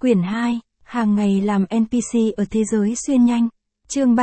Quyển 2, hàng ngày làm NPC ở thế giới xuyên nhanh. Chương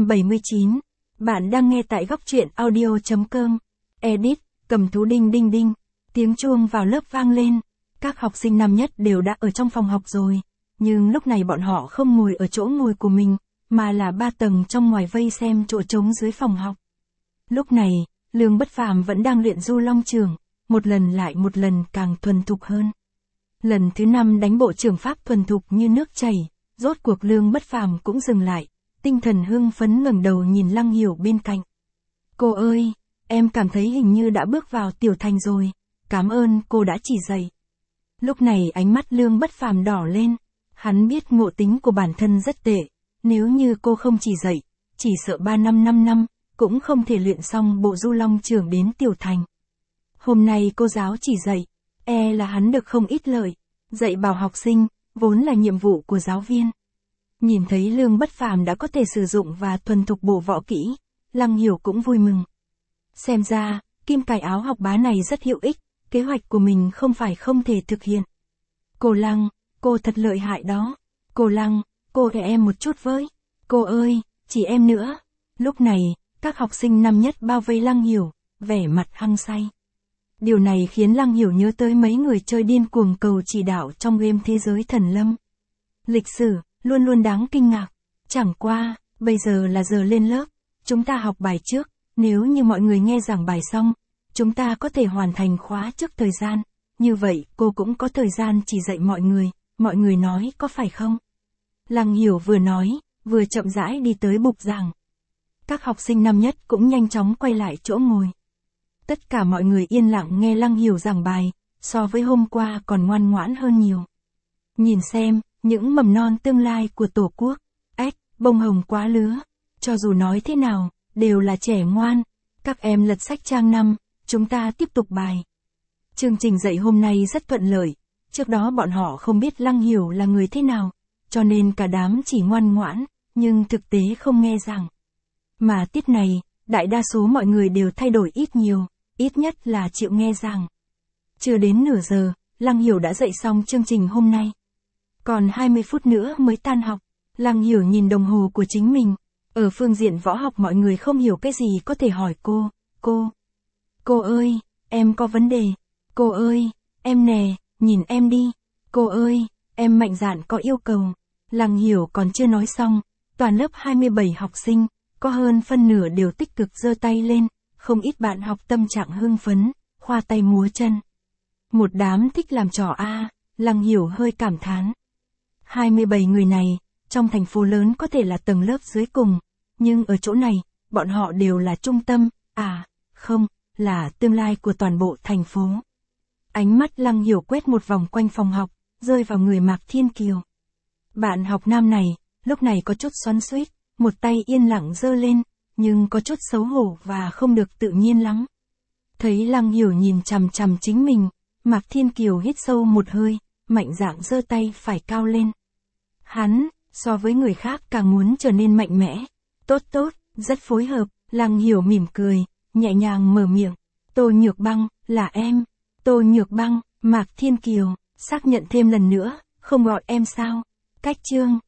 379. Bạn đang nghe tại góc truyện audio.com. Edit, cầm thú đinh đinh đinh. Tiếng chuông vào lớp vang lên. Các học sinh năm nhất đều đã ở trong phòng học rồi. Nhưng lúc này bọn họ không ngồi ở chỗ ngồi của mình, mà là 3 tầng trong ngoài vây xem chỗ trống dưới phòng học. Lúc này, Lương Bất Phàm vẫn đang luyện Du Long Trưởng, một lần lại một lần càng thuần thục hơn. Lần thứ 5 đánh bộ trưởng pháp thuần thục như nước chảy, rốt cuộc Lương Bất Phàm cũng dừng lại, tinh thần hưng phấn ngẩng đầu nhìn Lăng Hiểu bên cạnh. Cô ơi, em cảm thấy hình như đã bước vào tiểu thành rồi, cảm ơn cô đã chỉ dạy. Lúc này ánh mắt Lương Bất Phàm đỏ lên, hắn biết ngộ tính của bản thân rất tệ, nếu như cô không chỉ dạy, chỉ sợ 3 năm 5 năm, cũng không thể luyện xong bộ Du Long Trưởng đến tiểu thành. Hôm nay cô giáo chỉ dạy, là hắn được không ít lợi, dạy bảo học sinh, vốn là nhiệm vụ của giáo viên. Nhìn thấy Lương Bất Phàm đã có thể sử dụng và thuần thục bộ võ kỹ, Lăng Hiểu cũng vui mừng. Xem ra, kim cài áo học bá này rất hữu ích, kế hoạch của mình không phải không thể thực hiện. Cô Lăng, cô thật lợi hại đó. Cô Lăng, cô kể em một chút với. Cô ơi, chỉ em nữa. Lúc này, các học sinh năm nhất bao vây Lăng Hiểu, vẻ mặt hăng say. Điều này khiến Lăng Hiểu nhớ tới mấy người chơi điên cuồng cầu chỉ đạo trong game Thế Giới Thần Lâm. Lịch sử, luôn luôn đáng kinh ngạc. Chẳng qua, bây giờ là giờ lên lớp, chúng ta học bài trước, nếu như mọi người nghe giảng bài xong, chúng ta có thể hoàn thành khóa trước thời gian, như vậy cô cũng có thời gian chỉ dạy mọi người nói có phải không? Lăng Hiểu vừa nói, vừa chậm rãi đi tới bục giảng. Các học sinh năm nhất cũng nhanh chóng quay lại chỗ ngồi. Tất cả mọi người yên lặng nghe Lăng Hiểu giảng bài, so với hôm qua còn ngoan ngoãn hơn nhiều. Nhìn xem, những mầm non tương lai của Tổ quốc, bông hồng quá lứa, cho dù nói thế nào, đều là trẻ ngoan. Các em lật sách trang 5, chúng ta tiếp tục bài. Chương trình dạy hôm nay rất thuận lợi, trước đó bọn họ không biết Lăng Hiểu là người thế nào, cho nên cả đám chỉ ngoan ngoãn, nhưng thực tế không nghe giảng. Mà tiết này, đại đa số mọi người đều thay đổi ít nhiều, ít nhất là chịu nghe giảng. Chưa đến nửa giờ, Lăng Hiểu đã dạy xong chương trình hôm nay. Còn 20 phút nữa mới tan học. Lăng Hiểu nhìn đồng hồ của chính mình. Ở phương diện võ học mọi người không hiểu cái gì có thể hỏi cô. Cô ơi, em có vấn đề. Cô ơi, em nè, nhìn em đi. Cô ơi, em mạnh dạn có yêu cầu. Lăng Hiểu còn chưa nói xong, toàn lớp 27 học sinh, có hơn phân nửa đều tích cực giơ tay lên, không ít bạn học tâm trạng hưng phấn, khoa tay múa chân. Một đám thích làm trò a, Lăng Hiểu hơi cảm thán. 27 người này, trong thành phố lớn có thể là tầng lớp dưới cùng, nhưng ở chỗ này, bọn họ đều là trung tâm, không, là tương lai của toàn bộ thành phố. Ánh mắt Lăng Hiểu quét một vòng quanh phòng học, rơi vào người Mạc Thiên Kiều. Bạn học nam này, lúc này có chút xoắn xuýt, một tay yên lặng giơ lên, nhưng có chút xấu hổ và không được tự nhiên lắm. Thấy Lăng Hiểu nhìn chằm chằm chính mình, Mạc Thiên Kiều hít sâu một hơi, mạnh dạn giơ tay phải cao lên. Hắn, so với người khác càng muốn trở nên mạnh mẽ. Tốt, rất phối hợp. Lăng Hiểu mỉm cười, nhẹ nhàng mở miệng. Tô Nhược Băng, là em. Tô Nhược Băng, Mạc Thiên Kiều, xác nhận thêm lần nữa, không gọi em sao? Cách chương,